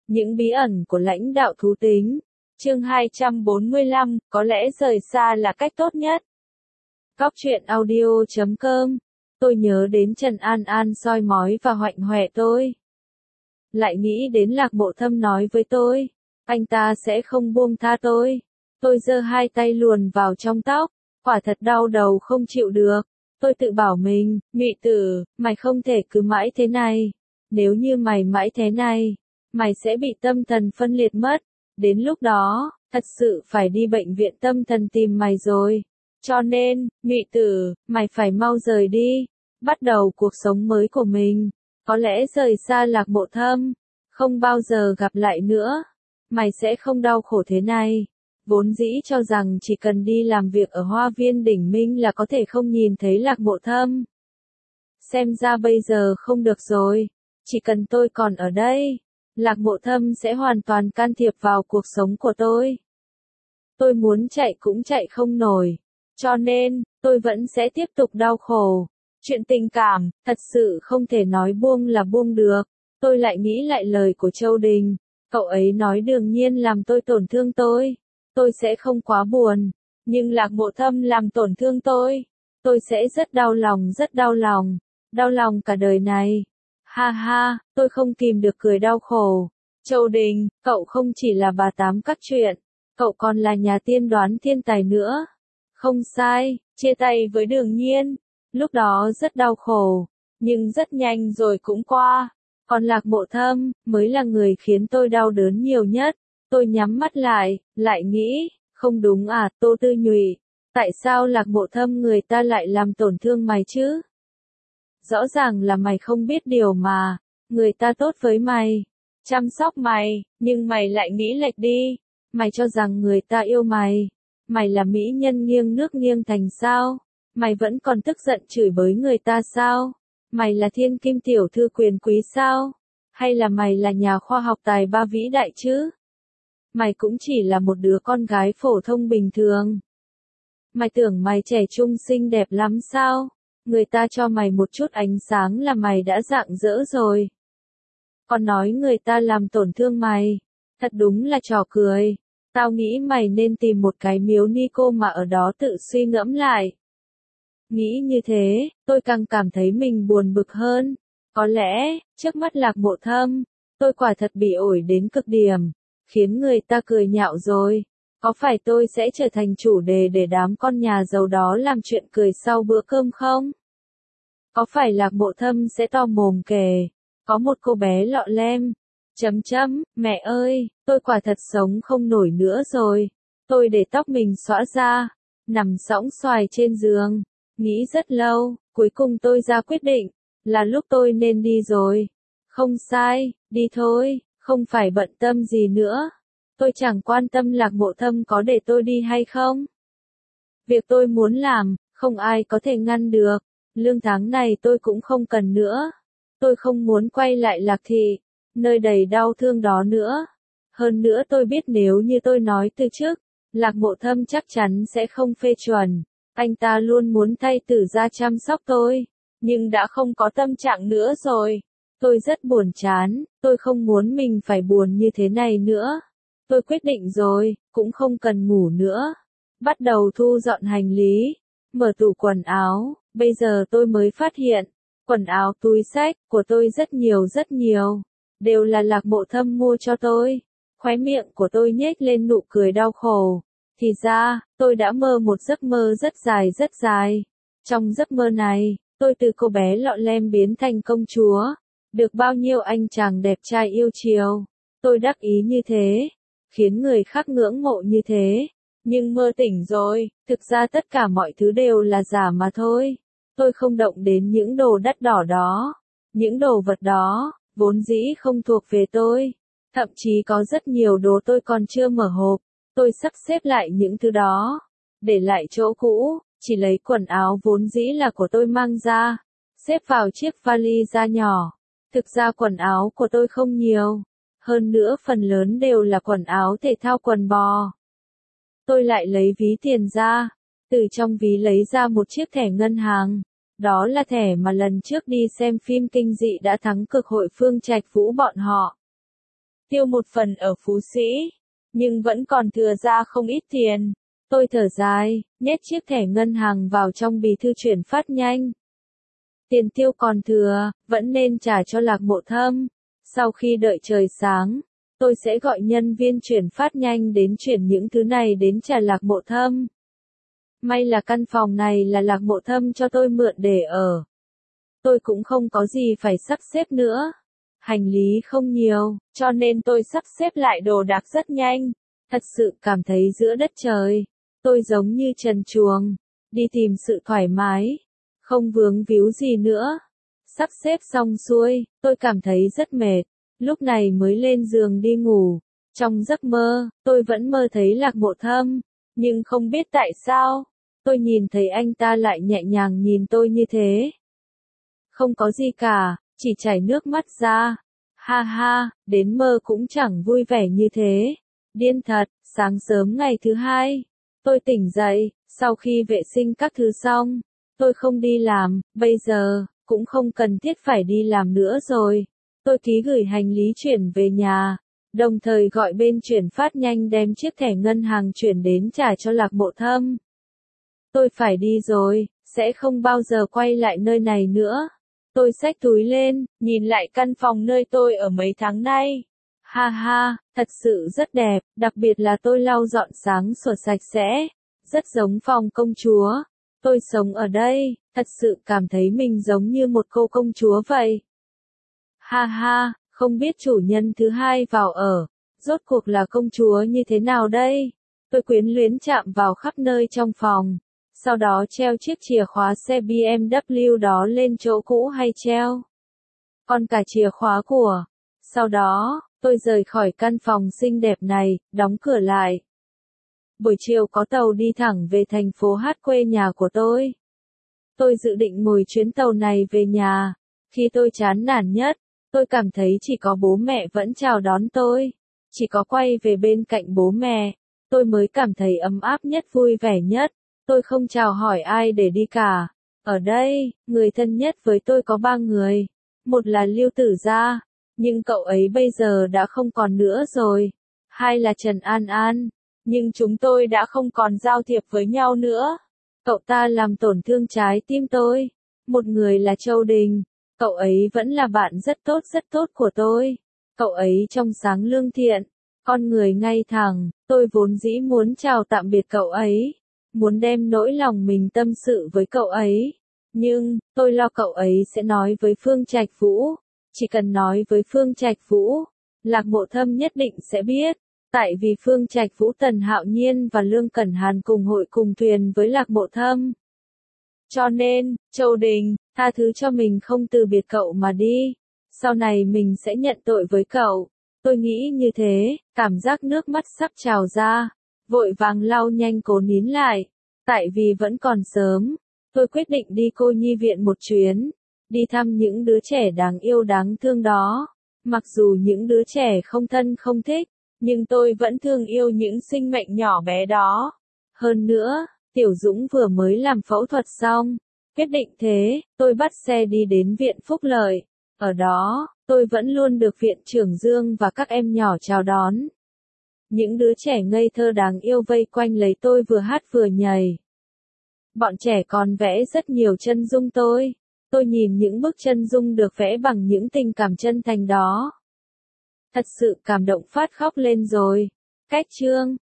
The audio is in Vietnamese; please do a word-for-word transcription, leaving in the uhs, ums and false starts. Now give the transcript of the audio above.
Những bí ẩn của lãnh đạo thú tính. Chương hai trăm bốn mươi lăm, có lẽ rời xa là cách tốt nhất. Góc truyện audio chấm com. Tôi nhớ đến Trần An An soi mói và hoạnh hoẹ tôi. Lại nghĩ đến Lạc Mộ Thâm nói với tôi, anh ta sẽ không buông tha tôi. Tôi giơ hai tay luồn vào trong tóc, quả thật đau đầu không chịu được. Tôi tự bảo mình, Ngụy Tử, mày không thể cứ mãi thế này. Nếu như mày mãi thế này, mày sẽ bị tâm thần phân liệt mất. Đến lúc đó, thật sự phải đi bệnh viện tâm thần tìm mày rồi. Cho nên, Ngụy Tử, mày phải mau rời đi, bắt đầu cuộc sống mới của mình. Có lẽ rời xa Lạc Mộ Thâm, không bao giờ gặp lại nữa. Mày sẽ không đau khổ thế này. Vốn dĩ cho rằng chỉ cần đi làm việc ở Hoa Viên Đỉnh Minh là có thể không nhìn thấy Lạc Mộ Thâm. Xem ra bây giờ không được rồi. Chỉ cần tôi còn ở đây, Lạc Mộ Thâm sẽ hoàn toàn can thiệp vào cuộc sống của tôi. Tôi muốn chạy cũng chạy không nổi. Cho nên, tôi vẫn sẽ tiếp tục đau khổ. Chuyện tình cảm, thật sự không thể nói buông là buông được. Tôi lại nghĩ lại lời của Châu Đình. Cậu ấy nói đương nhiên làm tôi tổn thương tôi. Tôi sẽ không quá buồn. Nhưng Lạc Mộ Thâm làm tổn thương tôi. Tôi sẽ rất đau lòng rất đau lòng. Đau lòng cả đời này. Ha ha, tôi không kìm được cười đau khổ. Châu Đình, cậu không chỉ là bà tám các chuyện. Cậu còn là nhà tiên đoán thiên tài nữa. Không sai, chia tay với Đường Nhiên. Lúc đó rất đau khổ. Nhưng rất nhanh rồi cũng qua. Còn Lạc Mộ Thâm, mới là người khiến tôi đau đớn nhiều nhất. Tôi nhắm mắt lại, lại nghĩ, không đúng à, Tô Tư Nhụy. Tại sao Lạc Mộ Thâm người ta lại làm tổn thương mày chứ? Rõ ràng là mày không biết điều mà. Người ta tốt với mày, chăm sóc mày, nhưng mày lại nghĩ lệch đi. Mày cho rằng người ta yêu mày. Mày là mỹ nhân nghiêng nước nghiêng thành sao? Mày vẫn còn tức giận chửi bới người ta sao? Mày là thiên kim tiểu thư quyền quý sao? Hay là mày là nhà khoa học tài ba vĩ đại chứ? Mày cũng chỉ là một đứa con gái phổ thông bình thường. Mày tưởng mày trẻ trung xinh đẹp lắm sao? Người ta cho mày một chút ánh sáng là mày đã rạng rỡ rồi. Còn nói người ta làm tổn thương mày. Thật đúng là trò cười. Tao nghĩ mày nên tìm một cái miếu ni cô mà ở đó tự suy ngẫm lại. Nghĩ như thế, tôi càng cảm thấy mình buồn bực hơn. Có lẽ, trước mắt Lạc Mộ Thâm, tôi quả thật bị ổi đến cực điểm, khiến người ta cười nhạo rồi. Có phải tôi sẽ trở thành chủ đề để đám con nhà giàu đó làm chuyện cười sau bữa cơm không? Có phải Lạc Mộ Thâm sẽ to mồm kể, có một cô bé lọ lem, chấm chấm, mẹ ơi, tôi quả thật sống không nổi nữa rồi. Tôi để tóc mình xõa ra, nằm sõng xoài trên giường, nghĩ rất lâu, cuối cùng tôi ra quyết định, là lúc tôi nên đi rồi. Không sai, đi thôi, không phải bận tâm gì nữa. Tôi chẳng quan tâm Lạc Mộ Thâm có để tôi đi hay không. Việc tôi muốn làm, không ai có thể ngăn được. Lương tháng này tôi cũng không cần nữa. Tôi không muốn quay lại Lạc Thị, nơi đầy đau thương đó nữa. Hơn nữa tôi biết nếu như tôi nói từ trước, Lạc Mộ Thâm chắc chắn sẽ không phê chuẩn. Anh ta luôn muốn thay Tử ra chăm sóc tôi, nhưng đã không có tâm trạng nữa rồi. Tôi rất buồn chán, tôi không muốn mình phải buồn như thế này nữa. Tôi quyết định rồi, cũng không cần ngủ nữa. Bắt đầu thu dọn hành lý, mở tủ quần áo, bây giờ tôi mới phát hiện, quần áo túi xách của tôi rất nhiều rất nhiều, đều là Lạc Mộ Thâm mua cho tôi. Khóe miệng của tôi nhếch lên nụ cười đau khổ. Thì ra, tôi đã mơ một giấc mơ rất dài rất dài. Trong giấc mơ này, tôi từ cô bé lọ lem biến thành công chúa, được bao nhiêu anh chàng đẹp trai yêu chiều. Tôi đắc ý như thế, khiến người khác ngưỡng mộ như thế. Nhưng mơ tỉnh rồi, thực ra tất cả mọi thứ đều là giả mà thôi. Tôi không động đến những đồ đắt đỏ đó. Những đồ vật đó, vốn dĩ không thuộc về tôi. Thậm chí có rất nhiều đồ tôi còn chưa mở hộp. Tôi sắp xếp lại những thứ đó, để lại chỗ cũ, chỉ lấy quần áo vốn dĩ là của tôi mang ra, xếp vào chiếc vali da nhỏ. Thực ra quần áo của tôi không nhiều, hơn nữa phần lớn đều là quần áo thể thao quần bò. Tôi lại lấy ví tiền ra, từ trong ví lấy ra một chiếc thẻ ngân hàng. Đó là thẻ mà lần trước đi xem phim kinh dị đã thắng cực hội Phương Trạch Vũ bọn họ. tiêu một phần ở Phú Sĩ, nhưng vẫn còn thừa ra không ít tiền. Tôi thở dài, nhét chiếc thẻ ngân hàng vào trong bì thư chuyển phát nhanh. Tiền tiêu còn thừa, vẫn nên trả cho Lạc Mộ Thâm. Sau khi đợi trời sáng, tôi sẽ gọi nhân viên chuyển phát nhanh đến chuyển những thứ này đến trả Lạc Mộ Thâm. May là căn phòng này là Lạc Mộ Thâm cho tôi mượn để ở. Tôi cũng không có gì phải sắp xếp nữa. Hành lý không nhiều, cho nên tôi sắp xếp lại đồ đạc rất nhanh. Thật sự cảm thấy giữa đất trời, tôi giống như trần truồng, đi tìm sự thoải mái, không vướng víu gì nữa. Sắp xếp xong xuôi, tôi cảm thấy rất mệt, lúc này mới lên giường đi ngủ. Trong giấc mơ, tôi vẫn mơ thấy Lạc Mộ Thâm, nhưng không biết tại sao, tôi nhìn thấy anh ta lại nhẹ nhàng nhìn tôi như thế. Không có gì cả, chỉ chảy nước mắt ra. Ha ha, đến mơ cũng chẳng vui vẻ như thế. Điên thật, sáng sớm ngày thứ hai, tôi tỉnh dậy, sau khi vệ sinh các thứ xong, tôi không đi làm, bây giờ, cũng không cần thiết phải đi làm nữa rồi. Tôi ký gửi hành lý chuyển về nhà, đồng thời gọi bên chuyển phát nhanh đem chiếc thẻ ngân hàng chuyển đến trả cho Lạc Mộ Thâm. Tôi phải đi rồi, sẽ không bao giờ quay lại nơi này nữa. Tôi xách túi lên, nhìn lại căn phòng nơi tôi ở mấy tháng nay. Ha ha, thật sự rất đẹp, đặc biệt là tôi lau dọn sáng sủa sạch sẽ, rất giống phòng công chúa. Tôi sống ở đây, thật sự cảm thấy mình giống như một cô công chúa vậy. Ha ha, không biết chủ nhân thứ hai vào ở, rốt cuộc là công chúa như thế nào đây? Tôi quyến luyến chạm vào khắp nơi trong phòng. Sau đó treo chiếc chìa khóa xe bê em vê đó lên chỗ cũ hay treo. Còn cả chìa khóa của. Sau đó, tôi rời khỏi căn phòng xinh đẹp này, đóng cửa lại. Buổi chiều có tàu đi thẳng về thành phố Hát quê nhà của tôi. Tôi dự định ngồi chuyến tàu này về nhà. Khi tôi chán nản nhất, tôi cảm thấy chỉ có bố mẹ vẫn chào đón tôi. Chỉ có quay về bên cạnh bố mẹ, tôi mới cảm thấy ấm áp nhất, vui vẻ nhất. Tôi không chào hỏi ai để đi cả. Ở đây, người thân nhất với tôi có ba người. Một là Lưu Tử Gia, nhưng cậu ấy bây giờ đã không còn nữa rồi. Hai là Trần An An, nhưng chúng tôi đã không còn giao thiệp với nhau nữa. Cậu ta làm tổn thương trái tim tôi. Một người là Châu Đình, cậu ấy vẫn là bạn rất tốt rất tốt của tôi. Cậu ấy trong sáng lương thiện, con người ngay thẳng, tôi vốn dĩ muốn chào tạm biệt cậu ấy. Muốn đem nỗi lòng mình tâm sự với cậu ấy. Nhưng, tôi lo cậu ấy sẽ nói với Phương Trạch Vũ. Chỉ cần nói với Phương Trạch Vũ, Lạc Mộ Thâm nhất định sẽ biết. Tại vì Phương Trạch Vũ, Tần Hạo Nhiên và Lương Cẩn Hàn cùng hội cùng thuyền với Lạc Mộ Thâm. Cho nên, Châu Đình, tha thứ cho mình không từ biệt cậu mà đi. Sau này mình sẽ nhận tội với cậu. Tôi nghĩ như thế, cảm giác nước mắt sắp trào ra. Vội vàng lau nhanh cố nín lại. Tại vì vẫn còn sớm, tôi quyết định đi cô nhi viện một chuyến. Đi thăm những đứa trẻ đáng yêu đáng thương đó. Mặc dù những đứa trẻ không thân không thích, nhưng tôi vẫn thương yêu những sinh mệnh nhỏ bé đó. Hơn nữa, Tiểu Dũng vừa mới làm phẫu thuật xong. Quyết định thế, tôi bắt xe đi đến viện Phúc Lợi. Ở đó, tôi vẫn luôn được viện trưởng Dương và các em nhỏ chào đón. Những đứa trẻ ngây thơ đáng yêu vây quanh lấy tôi vừa hát vừa nhảy. Bọn trẻ còn vẽ rất nhiều chân dung tôi. Tôi nhìn những bức chân dung được vẽ bằng những tình cảm chân thành đó. Thật sự cảm động phát khóc lên rồi. Cách chương